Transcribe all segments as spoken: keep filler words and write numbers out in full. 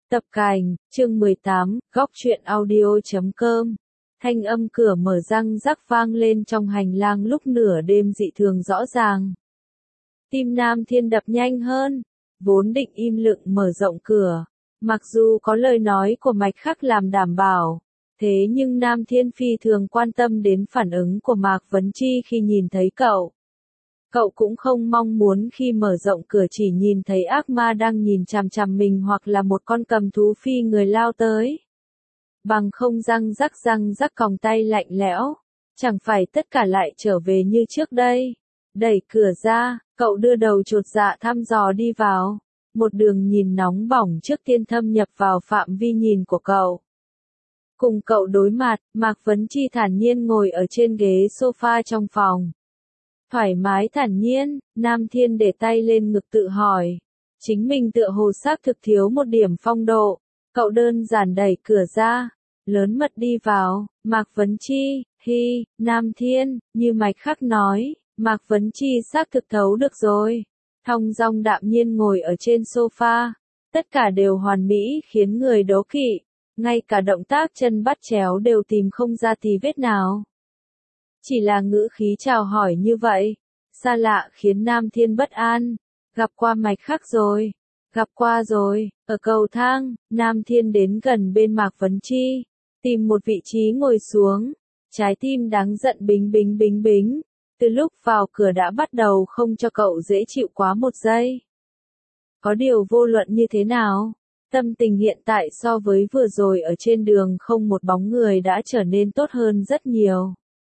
Tập Cảnh, chương mười tám, góc truyện audio.com. Thanh âm cửa mở răng rắc vang lên trong hành lang lúc nửa đêm dị thường rõ ràng. Tim Nam Thiên đập nhanh hơn, vốn định im lặng mở rộng cửa. Mặc dù có lời nói của Mạch Khắc làm đảm bảo, thế nhưng Nam Thiên phi thường quan tâm đến phản ứng của Mạc Vấn Chi khi nhìn thấy cậu. Cậu cũng không mong muốn khi mở rộng cửa chỉ nhìn thấy ác ma đang nhìn chằm chằm mình hoặc là một con cầm thú phi người lao tới. Bằng không răng rắc răng rắc còng tay lạnh lẽo, chẳng phải tất cả lại trở về như trước đây. Đẩy cửa ra, cậu đưa đầu chột dạ thăm dò đi vào. Một đường nhìn nóng bỏng trước tiên thâm nhập vào phạm vi nhìn của cậu. Cùng cậu đối mặt, Mạc Vấn Chi thản nhiên ngồi ở trên ghế sofa trong phòng. Thoải mái thản nhiên, Nam Thiên để tay lên ngực tự hỏi. Chính mình tựa hồ xác thực thiếu một điểm phong độ. Cậu đơn giản đẩy cửa ra, lớn mật đi vào. Mạc Vấn Chi, hi, Nam Thiên, như Mạch Khắc nói, Mạc Vấn Chi xác thực thấu được rồi. Thong dong đạm nhiên ngồi ở trên sofa. Tất cả đều hoàn mỹ khiến người đố kỵ. Ngay cả động tác chân bắt chéo đều tìm không ra tí vết nào. Chỉ là ngữ khí chào hỏi như vậy, xa lạ khiến Nam Thiên bất an. Gặp qua Mạch Khắc rồi, gặp qua rồi. Ở cầu thang, Nam Thiên đến gần bên Mạc Vấn Chi, tìm một vị trí ngồi xuống. Trái tim đáng giận bính bính bính bính, từ lúc vào cửa đã bắt đầu không cho cậu dễ chịu quá một giây. Có điều vô luận như thế nào, tâm tình hiện tại so với vừa rồi ở trên đường không một bóng người đã trở nên tốt hơn rất nhiều.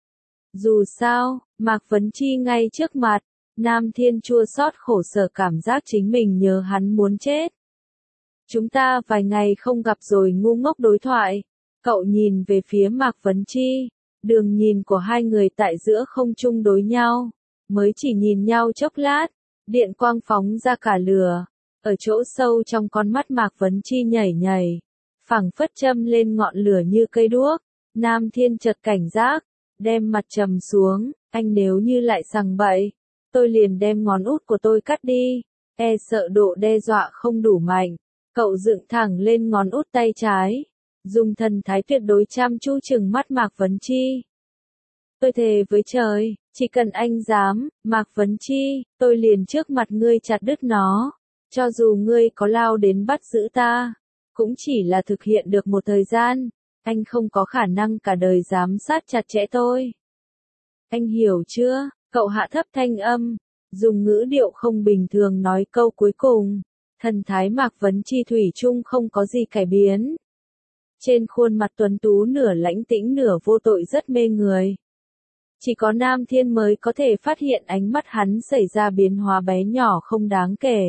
Dù sao, Mạc Vấn Chi ngay trước mặt, Nam Thiên chua xót khổ sở cảm giác chính mình nhớ hắn muốn chết. Chúng ta vài ngày không gặp rồi ngu ngốc đối thoại. Cậu nhìn về phía Mạc Vấn Chi, đường nhìn của hai người tại giữa không chung đối nhau. Mới chỉ nhìn nhau chốc lát, điện quang phóng ra cả lửa. Ở chỗ sâu trong con mắt Mạc Vấn Chi nhảy nhảy, phảng phất châm lên ngọn lửa như cây đuốc. Nam Thiên chợt cảnh giác, đem mặt trầm xuống, anh nếu như lại sằng bậy, tôi liền đem ngón út của tôi cắt đi. E sợ độ đe dọa không đủ mạnh, cậu dựng thẳng lên ngón út tay trái, dùng thần thái tuyệt đối chăm chú chừng mắt Mạc Vấn Chi. Tôi thề với trời, chỉ cần anh dám, Mạc Vấn Chi, tôi liền trước mặt ngươi chặt đứt nó. Cho dù ngươi có lao đến bắt giữ ta, cũng chỉ là thực hiện được một thời gian. Anh không có khả năng cả đời giám sát chặt chẽ tôi. Anh hiểu chưa? Cậu hạ thấp thanh âm, dùng ngữ điệu không bình thường nói câu cuối cùng. Thần thái Mạc Vấn Chi thủy chung không có gì cải biến. Trên khuôn mặt tuấn tú nửa lãnh tĩnh nửa vô tội rất mê người. Chỉ có Nam Thiên mới có thể phát hiện ánh mắt hắn xảy ra biến hóa bé nhỏ không đáng kể.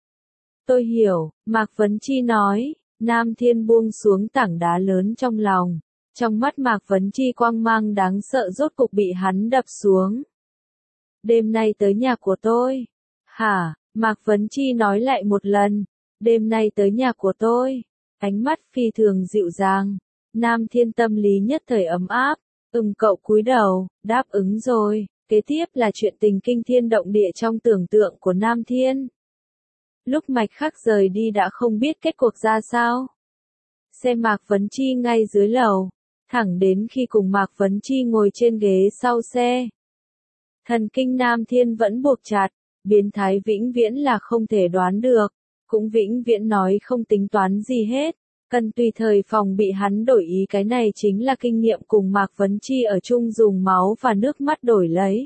Tôi hiểu, Mạc Vấn Chi nói. Nam Thiên buông xuống tảng đá lớn trong lòng. Trong mắt Mạc Vấn Chi quang mang đáng sợ rốt cục bị hắn đập xuống. Đêm nay tới nhà của tôi. Hả? Mạc Vấn Chi nói lại một lần. Đêm nay tới nhà của tôi. Ánh mắt phi thường dịu dàng. Nam Thiên tâm lý nhất thời ấm áp. Ừm cậu cúi đầu, đáp ứng rồi. Kế tiếp là chuyện tình kinh thiên động địa trong tưởng tượng của Nam Thiên. Lúc Mạch Khắc rời đi đã không biết kết cuộc ra sao. Xe Mạc Vấn Chi ngay dưới lầu, thẳng đến khi cùng Mạc Vấn Chi ngồi trên ghế sau xe. Thần kinh Nam Thiên vẫn buộc chặt, biến thái vĩnh viễn là không thể đoán được, cũng vĩnh viễn nói không tính toán gì hết, cần tùy thời phòng bị hắn đổi ý, cái này chính là kinh nghiệm cùng Mạc Vấn Chi ở chung dùng máu và nước mắt đổi lấy.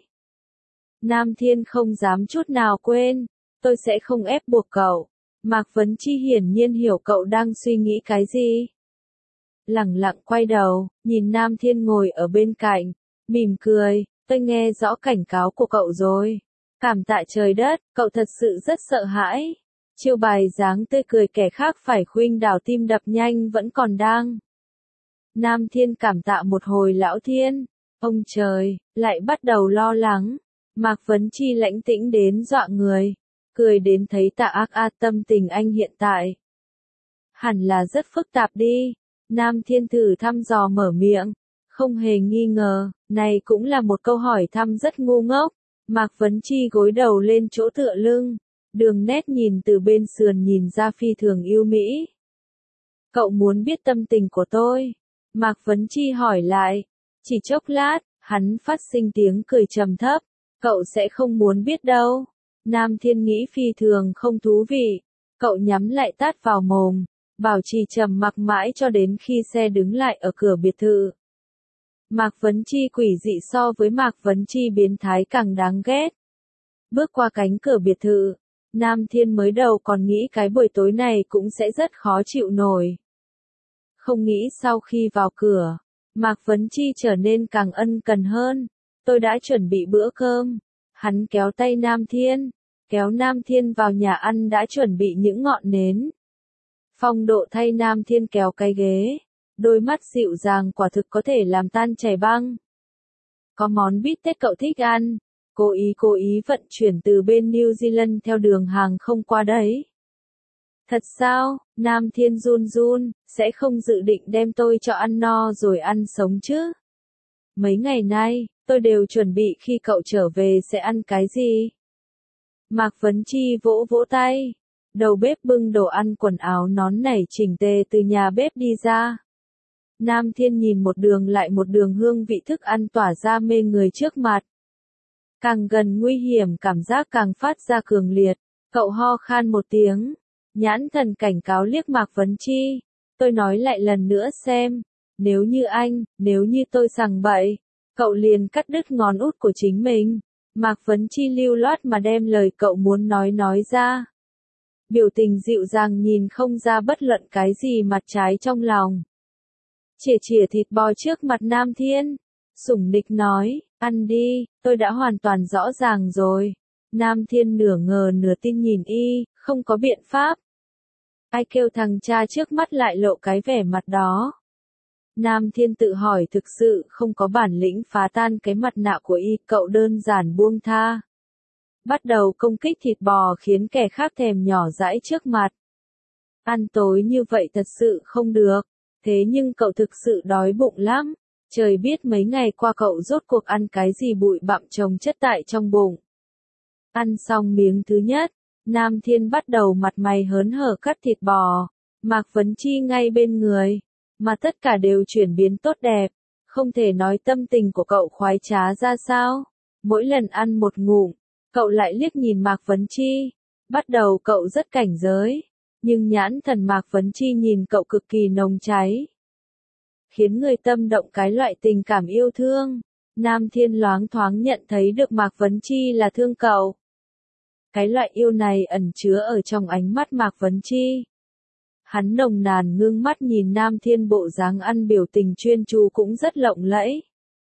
Nam Thiên không dám chút nào quên. Tôi sẽ không ép buộc cậu. Mạc Vấn Chi hiển nhiên hiểu cậu đang suy nghĩ cái gì. Lẳng lặng quay đầu, nhìn Nam Thiên ngồi ở bên cạnh, mỉm cười, tôi nghe rõ cảnh cáo của cậu rồi. Cảm tạ trời đất, cậu thật sự rất sợ hãi. Chiêu bài dáng tươi cười kẻ khác phải khuynh đảo tim đập nhanh vẫn còn đang. Nam Thiên cảm tạ một hồi lão thiên. Ông trời, lại bắt đầu lo lắng. Mạc Vấn Chi lãnh tĩnh đến dọa người. Cười đến thấy tạ ác a tâm tình anh hiện tại. Hẳn là rất phức tạp đi. Nam Thiên thử thăm dò mở miệng. Không hề nghi ngờ, này cũng là một câu hỏi thăm rất ngu ngốc. Mạc Vấn Chi gối đầu lên chỗ tựa lưng. Đường nét nhìn từ bên sườn nhìn ra phi thường yêu mỹ. Cậu muốn biết tâm tình của tôi? Mạc Vấn Chi hỏi lại. Chỉ chốc lát, hắn phát sinh tiếng cười trầm thấp. Cậu sẽ không muốn biết đâu. Nam Thiên nghĩ phi thường không thú vị. Cậu nhắm lại tát vào mồm, bảo trì trầm mặc mãi cho đến khi xe đứng lại ở cửa biệt thự. Mạc Vấn Chi quỷ dị so với Mạc Vấn Chi biến thái càng đáng ghét. Bước qua cánh cửa biệt thự, Nam Thiên mới đầu còn nghĩ cái buổi tối này cũng sẽ rất khó chịu nổi. Không nghĩ sau khi vào cửa, Mạc Vấn Chi trở nên càng ân cần hơn. Tôi đã chuẩn bị bữa cơm. Hắn kéo tay Nam Thiên, kéo Nam Thiên vào nhà ăn đã chuẩn bị những ngọn nến. Phong Độ thay Nam Thiên kéo cái ghế, đôi mắt dịu dàng quả thực có thể làm tan chảy băng. Có món bít tết cậu thích ăn, cố ý cố ý vận chuyển từ bên New Zealand theo đường hàng không qua đấy. Thật sao? Nam Thiên run run, sẽ không dự định đem tôi cho ăn no rồi ăn sống chứ? Mấy ngày nay, tôi đều chuẩn bị khi cậu trở về sẽ ăn cái gì? Mạc Vấn Chi vỗ vỗ tay. Đầu bếp bưng đồ ăn quần áo nón nảy chỉnh tề từ nhà bếp đi ra. Nam Thiên nhìn một đường lại một đường hương vị thức ăn tỏa ra mê người trước mặt. Càng gần nguy hiểm cảm giác càng phát ra cường liệt. Cậu ho khan một tiếng. Nhãn thần cảnh cáo liếc Mạc Vấn Chi. Tôi nói lại lần nữa xem. Nếu như anh, nếu như tôi sằng bậy. Cậu liền cắt đứt ngón út của chính mình. Mạc Vấn Chi lưu loát mà đem lời cậu muốn nói nói ra. Biểu tình dịu dàng nhìn không ra bất luận cái gì mặt trái trong lòng. Chỉa chỉa thịt bò trước mặt Nam Thiên. Sủng nịch nói, ăn đi, tôi đã hoàn toàn rõ ràng rồi. Nam Thiên nửa ngờ nửa tin nhìn y, không có biện pháp. Ai kêu thằng cha trước mắt lại lộ cái vẻ mặt đó. Nam Thiên tự hỏi thực sự không có bản lĩnh phá tan cái mặt nạ của y, cậu đơn giản buông tha. Bắt đầu công kích thịt bò khiến kẻ khác thèm nhỏ dãi trước mặt. Ăn tối như vậy thật sự không được, thế nhưng cậu thực sự đói bụng lắm. Trời biết mấy ngày qua cậu rốt cuộc ăn cái gì bụi bặm chồng chất tại trong bụng. Ăn xong miếng thứ nhất, Nam Thiên bắt đầu mặt mày hớn hở cắt thịt bò. Mạc Vấn Chi ngay bên người, mà tất cả đều chuyển biến tốt đẹp. Không thể nói tâm tình của cậu khoái trá ra sao. Mỗi lần ăn một ngụm, cậu lại liếc nhìn Mạc Vấn Chi. Bắt đầu cậu rất cảnh giới, nhưng nhãn thần Mạc Vấn Chi nhìn cậu cực kỳ nồng cháy. Khiến người tâm động cái loại tình cảm yêu thương. Nam Thiên loáng thoáng nhận thấy được Mạc Vấn Chi là thương cậu. Cái loại yêu này ẩn chứa ở trong ánh mắt Mạc Vấn Chi. Hắn nồng nàn ngưng mắt nhìn Nam Thiên bộ dáng ăn biểu tình chuyên chú cũng rất lộng lẫy.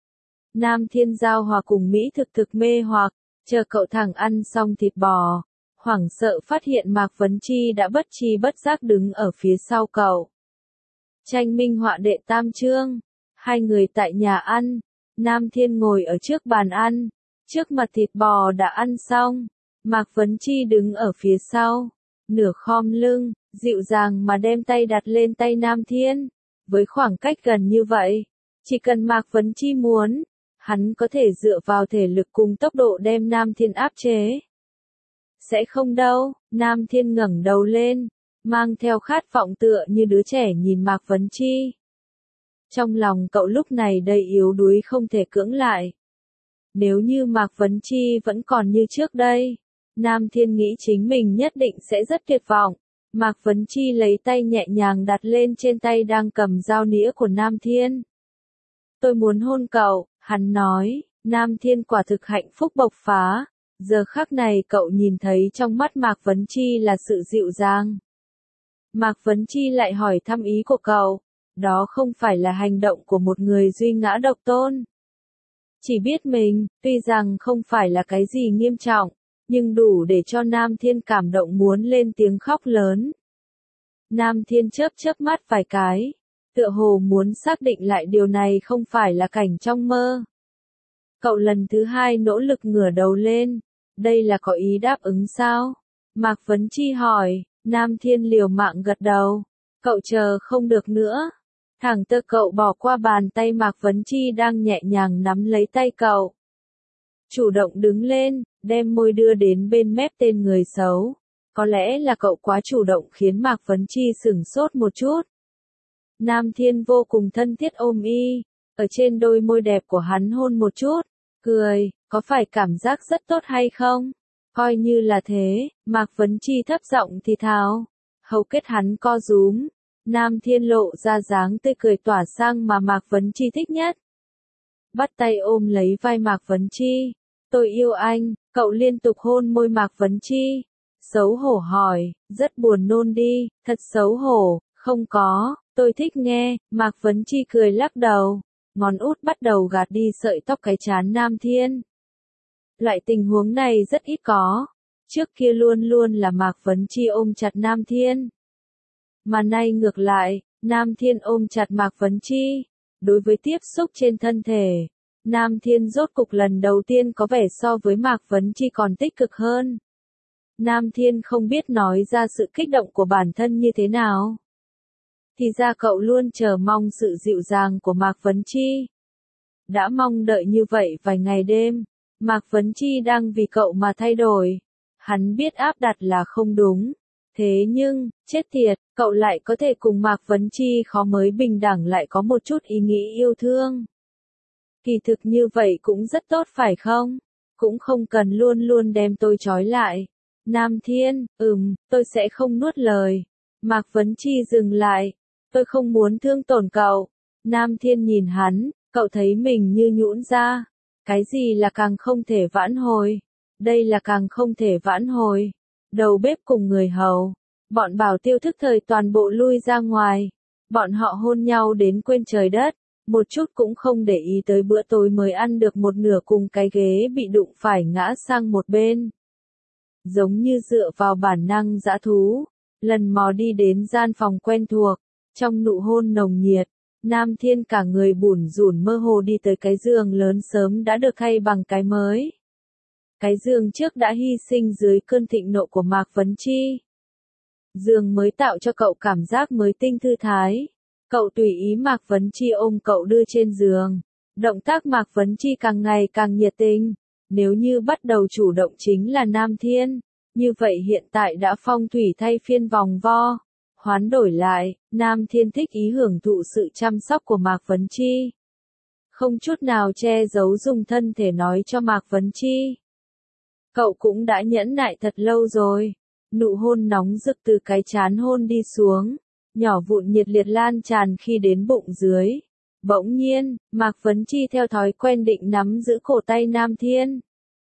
Nam Thiên giao hòa cùng Mỹ thực thực mê hoặc, chờ cậu thẳng ăn xong thịt bò. Hoảng sợ phát hiện Mạc Vấn Chi đã bất tri bất giác đứng ở phía sau cậu. Tranh minh họa đệ tam chương. Hai người tại nhà ăn. Nam Thiên ngồi ở trước bàn ăn. Trước mặt thịt bò đã ăn xong. Mạc Vấn Chi đứng ở phía sau. Nửa khom lưng, dịu dàng mà đem tay đặt lên tay Nam Thiên. Với khoảng cách gần như vậy, chỉ cần Mạc Vấn Chi muốn, hắn có thể dựa vào thể lực cùng tốc độ đem Nam Thiên áp chế. Sẽ không đâu. Nam Thiên ngẩng đầu lên, mang theo khát vọng tựa như đứa trẻ nhìn Mạc Vấn Chi. Trong lòng cậu lúc này đầy yếu đuối không thể cưỡng lại. Nếu như Mạc Vấn Chi vẫn còn như trước đây, Nam Thiên nghĩ chính mình nhất định sẽ rất tuyệt vọng. Mạc Vấn Chi lấy tay nhẹ nhàng đặt lên trên tay đang cầm dao nĩa của Nam Thiên. Tôi muốn hôn cậu, hắn nói. Nam Thiên quả thực hạnh phúc bộc phá. Giờ khắc này cậu nhìn thấy trong mắt Mạc Vấn Chi là sự dịu dàng. Mạc Vấn Chi lại hỏi thăm ý của cậu. Đó không phải là hành động của một người duy ngã độc tôn. Chỉ biết mình, tuy rằng không phải là cái gì nghiêm trọng, nhưng đủ để cho Nam Thiên cảm động muốn lên tiếng khóc lớn. Nam Thiên chớp chớp mắt vài cái, tựa hồ muốn xác định lại điều này không phải là cảnh trong mơ. Cậu lần thứ hai nỗ lực ngửa đầu lên, đây là có ý đáp ứng sao? Mạc Vấn Chi hỏi. Nam Thiên liều mạng gật đầu. Cậu chờ không được nữa. Thẳng tơ cậu bỏ qua bàn tay Mạc Vấn Chi đang nhẹ nhàng nắm lấy tay cậu. Chủ động đứng lên, đem môi đưa đến bên mép tên người xấu. Có lẽ là cậu quá chủ động khiến Mạc Vấn Chi sửng sốt một chút. Nam Thiên vô cùng thân thiết ôm y, ở trên đôi môi đẹp của hắn hôn một chút, cười, có phải cảm giác rất tốt hay không? Coi như là thế, Mạc Vấn Chi thấp giọng thì thào. Hầu kết hắn co rúm, Nam Thiên lộ ra dáng tươi cười tỏa sang mà Mạc Vấn Chi thích nhất. Bắt tay ôm lấy vai Mạc Vấn Chi. Tôi yêu anh, cậu liên tục hôn môi Mạc Vấn Chi. Xấu hổ hỏi, rất buồn nôn đi, thật xấu hổ, không có, tôi thích nghe, Mạc Vấn Chi cười lắc đầu. Ngón út bắt đầu gạt đi sợi tóc cái trán Nam Thiên. Loại tình huống này rất ít có. Trước kia luôn luôn là Mạc Vấn Chi ôm chặt Nam Thiên. Mà nay ngược lại, Nam Thiên ôm chặt Mạc Vấn Chi. Đối với tiếp xúc trên thân thể, Nam Thiên rốt cục lần đầu tiên có vẻ so với Mạc Vấn Chi còn tích cực hơn. Nam Thiên không biết nói ra sự kích động của bản thân như thế nào. Thì ra cậu luôn chờ mong sự dịu dàng của Mạc Vấn Chi. Đã mong đợi như vậy vài ngày đêm, Mạc Vấn Chi đang vì cậu mà thay đổi. Hắn biết áp đặt là không đúng. Thế nhưng, chết tiệt, cậu lại có thể cùng Mạc Vấn Chi khó mới bình đẳng lại có một chút ý nghĩ yêu thương. Kỳ thực như vậy cũng rất tốt phải không? Cũng không cần luôn luôn đem tôi trói lại. Nam Thiên, ừm, tôi sẽ không nuốt lời. Mạc Vấn Chi dừng lại. Tôi không muốn thương tổn cậu. Nam Thiên nhìn hắn, cậu thấy mình như nhũn ra. Cái gì là càng không thể vãn hồi? Đây là càng không thể vãn hồi. Đầu bếp cùng người hầu. Bọn bảo tiêu thức thời toàn bộ lui ra ngoài. Bọn họ hôn nhau đến quên trời đất. Một chút cũng không để ý tới bữa tối mới ăn được một nửa cùng cái ghế bị đụng phải ngã sang một bên. Giống như dựa vào bản năng dã thú. Lần mò đi đến gian phòng quen thuộc. Trong nụ hôn nồng nhiệt, Nam Thiên cả người bủn rủn mơ hồ đi tới cái giường lớn sớm đã được thay bằng cái mới. Cái giường trước đã hy sinh dưới cơn thịnh nộ của Mạc Vấn Chi. Giường mới tạo cho cậu cảm giác mới tinh thư thái. Cậu tùy ý Mạc Vấn Chi ôm cậu đưa trên giường. Động tác Mạc Vấn Chi càng ngày càng nhiệt tình. Nếu như bắt đầu chủ động chính là Nam Thiên, như vậy hiện tại đã phong thủy thay phiên vòng vo. Hoán đổi lại, Nam Thiên thích ý hưởng thụ sự chăm sóc của Mạc Vấn Chi. Không chút nào che giấu dùng thân thể nói cho Mạc Vấn Chi. Cậu cũng đã nhẫn nại thật lâu rồi. Nụ hôn nóng rực từ cái trán hôn đi xuống. Nhỏ vụn nhiệt liệt lan tràn khi đến bụng dưới. Bỗng nhiên, Mạc Vấn Chi theo thói quen định nắm giữ cổ tay Nam Thiên.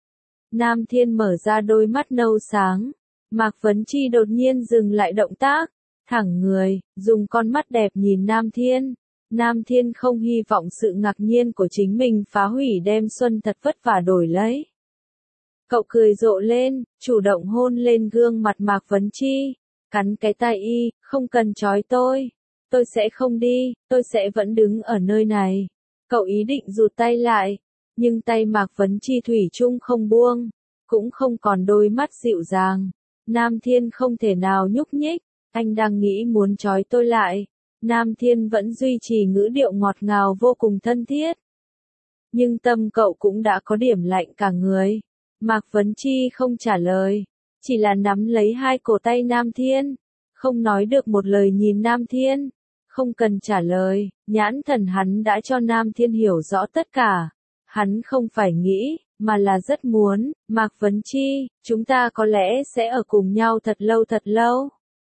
Nam Thiên mở ra đôi mắt nâu sáng. Mạc Vấn Chi đột nhiên dừng lại động tác. Thẳng người, dùng con mắt đẹp nhìn Nam Thiên. Nam Thiên không hy vọng sự ngạc nhiên của chính mình phá hủy đem xuân thật vất vả đổi lấy. Cậu cười rộ lên, chủ động hôn lên gương mặt Mạc Vấn Chi. Cắn cái tai y, không cần trói tôi. Tôi sẽ không đi, tôi sẽ vẫn đứng ở nơi này. Cậu ý định rụt tay lại. Nhưng tay Mạc Vấn Chi thủy chung không buông. Cũng không còn đôi mắt dịu dàng. Nam Thiên không thể nào nhúc nhích. Anh đang nghĩ muốn trói tôi lại. Nam Thiên vẫn duy trì ngữ điệu ngọt ngào vô cùng thân thiết. Nhưng tâm cậu cũng đã có điểm lạnh cả người. Mạc Vấn Chi không trả lời. Chỉ là nắm lấy hai cổ tay Nam Thiên. Không nói được một lời nhìn Nam Thiên. Không cần trả lời. Nhãn thần hắn đã cho Nam Thiên hiểu rõ tất cả. Hắn không phải nghĩ, mà là rất muốn. Mạc Vấn Chi, chúng ta có lẽ sẽ ở cùng nhau thật lâu thật lâu.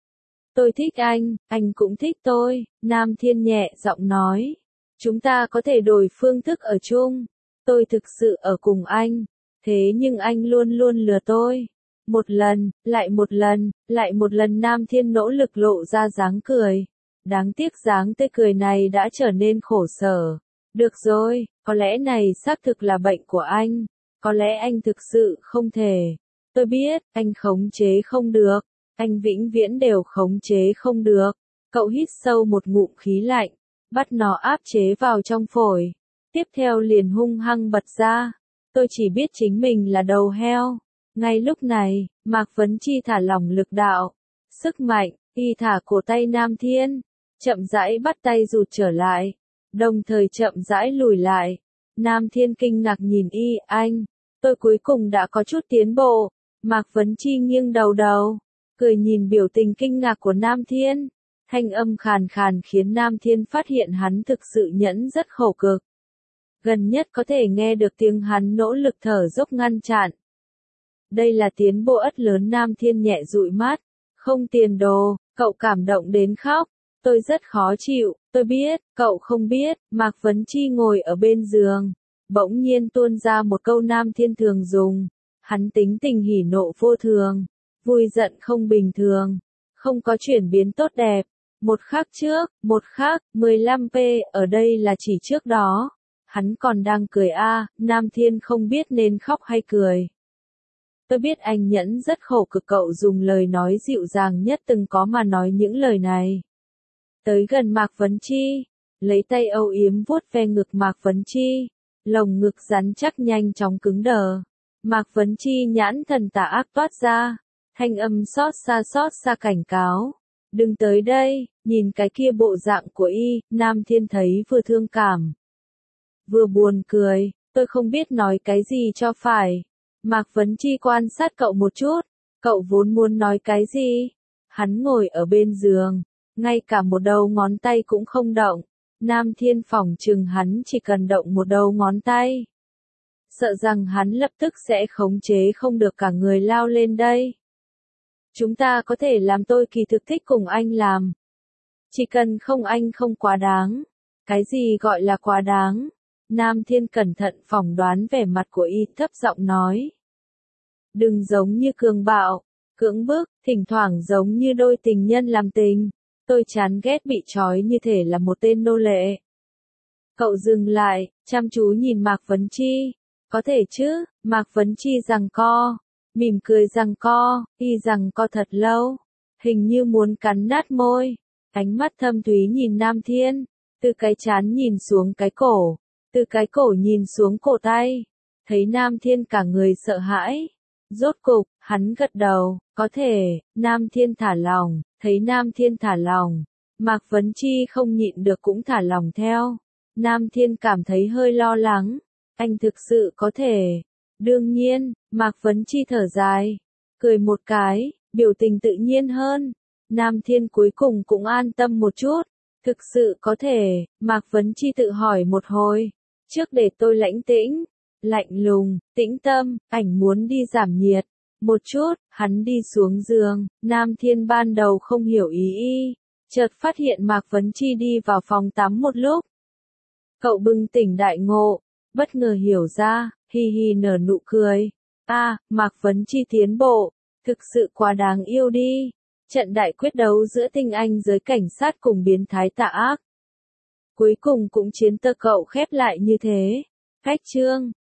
Tôi thích anh, anh cũng thích tôi, Nam Thiên nhẹ giọng nói. Chúng ta có thể đổi phương thức ở chung. Tôi thực sự ở cùng anh. Thế nhưng anh luôn luôn lừa tôi. Một lần, lại một lần, lại một lần Nam Thiên nỗ lực lộ ra dáng cười. Đáng tiếc dáng tươi cười này đã trở nên khổ sở. Được rồi, có lẽ này xác thực là bệnh của anh. Có lẽ anh thực sự không thể. Tôi biết, anh khống chế không được. Anh vĩnh viễn đều khống chế không được. Cậu hít sâu một ngụm khí lạnh, bắt nó áp chế vào trong phổi. Tiếp theo liền hung hăng bật ra. Tôi chỉ biết chính mình là đầu heo. Ngay lúc này, Mạc Vấn Chi thả lỏng lực đạo. Sức mạnh, y thả cổ tay Nam Thiên. Chậm rãi bắt tay rụt trở lại. Đồng thời chậm rãi lùi lại. Nam Thiên kinh ngạc nhìn y, anh. Tôi cuối cùng đã có chút tiến bộ. Mạc Vấn Chi nghiêng đầu đầu. Cười nhìn biểu tình kinh ngạc của Nam Thiên. Thanh âm khàn khàn khiến Nam Thiên phát hiện hắn thực sự nhẫn rất khổ cực. Gần nhất có thể nghe được tiếng hắn nỗ lực thở dốc ngăn chặn. Đây là tiến bộ ất lớn. Nam Thiên nhẹ dụi mắt. Không tiền đồ, cậu cảm động đến khóc. Tôi rất khó chịu, tôi biết, cậu không biết. Mạc Vấn Chi ngồi ở bên giường. Bỗng nhiên tuôn ra một câu Nam Thiên thường dùng. Hắn tính tình hỉ nộ vô thường. Vui giận không bình thường. Không có chuyển biến tốt đẹp. Một khắc trước, một khắc, mười lăm p, ở đây là chỉ trước đó. Hắn còn đang cười a, à, Nam Thiên không biết nên khóc hay cười. Tôi biết anh nhẫn rất khổ cực. Cậu dùng lời nói dịu dàng nhất từng có mà nói những lời này. Tới gần Mạc Vấn Chi, lấy tay âu yếm vuốt ve ngực Mạc Vấn Chi, lồng ngực rắn chắc nhanh chóng cứng đờ. Mạc Vấn Chi nhãn thần tà ác toát ra, thanh âm xót xa xót xa cảnh cáo. Đừng tới đây, nhìn cái kia bộ dạng của y. Nam Thiên thấy vừa thương cảm, vừa buồn cười. Tôi không biết nói cái gì cho phải. Mạc Vấn Chi quan sát cậu một chút. Cậu vốn muốn nói cái gì? Hắn ngồi ở bên giường, ngay cả một đầu ngón tay cũng không động. Nam Thiên phỏng chừng hắn chỉ cần động một đầu ngón tay, sợ rằng hắn lập tức sẽ khống chế không được cả người lao lên đây. Chúng ta có thể làm. Tôi kỳ thực thích cùng anh làm. Chỉ cần không anh không quá đáng. Cái gì gọi là quá đáng? Nam Thiên cẩn thận phỏng đoán vẻ mặt của y, thấp giọng nói. Đừng giống như cường bạo, cưỡng bức, thỉnh thoảng giống như đôi tình nhân làm tình. Tôi chán ghét bị trói như thể là một tên nô lệ. Cậu dừng lại, chăm chú nhìn Mạc Vấn Chi. Có thể chứ? Mạc Vấn Chi giằng co, mỉm cười giằng co, y giằng co thật lâu, hình như muốn cắn nát môi. Ánh mắt thâm thúy nhìn Nam Thiên, từ cái trán nhìn xuống cái cổ, từ cái cổ nhìn xuống cổ tay. Thấy Nam Thiên cả người sợ hãi. Rốt cục, hắn gật đầu, có thể. Nam Thiên thả lòng. Thấy Nam Thiên thả lòng, Mạc Vấn Chi không nhịn được cũng thả lòng theo. Nam Thiên cảm thấy hơi lo lắng. Anh thực sự có thể. Đương nhiên. Mạc Vấn Chi thở dài, cười một cái, biểu tình tự nhiên hơn. Nam Thiên cuối cùng cũng an tâm một chút. Thực sự có thể. Mạc Vấn Chi tự hỏi một hồi. Trước để tôi lãnh tĩnh, lạnh lùng, tĩnh tâm. Ảnh muốn đi giảm nhiệt một chút. Hắn đi xuống giường. Nam Thiên ban đầu không hiểu ý y, chợt phát hiện Mạc Vấn Chi đi vào phòng tắm một lúc. Cậu bừng tỉnh đại ngộ, bất ngờ hiểu ra, hi hi nở nụ cười. A, à, Mạc Vấn Chi tiến bộ, thực sự quá đáng yêu đi. Trận đại quyết đấu giữa tinh anh giới cảnh sát cùng biến thái tà ác, cuối cùng cũng chiến tơ cậu khép lại như thế. Khách chương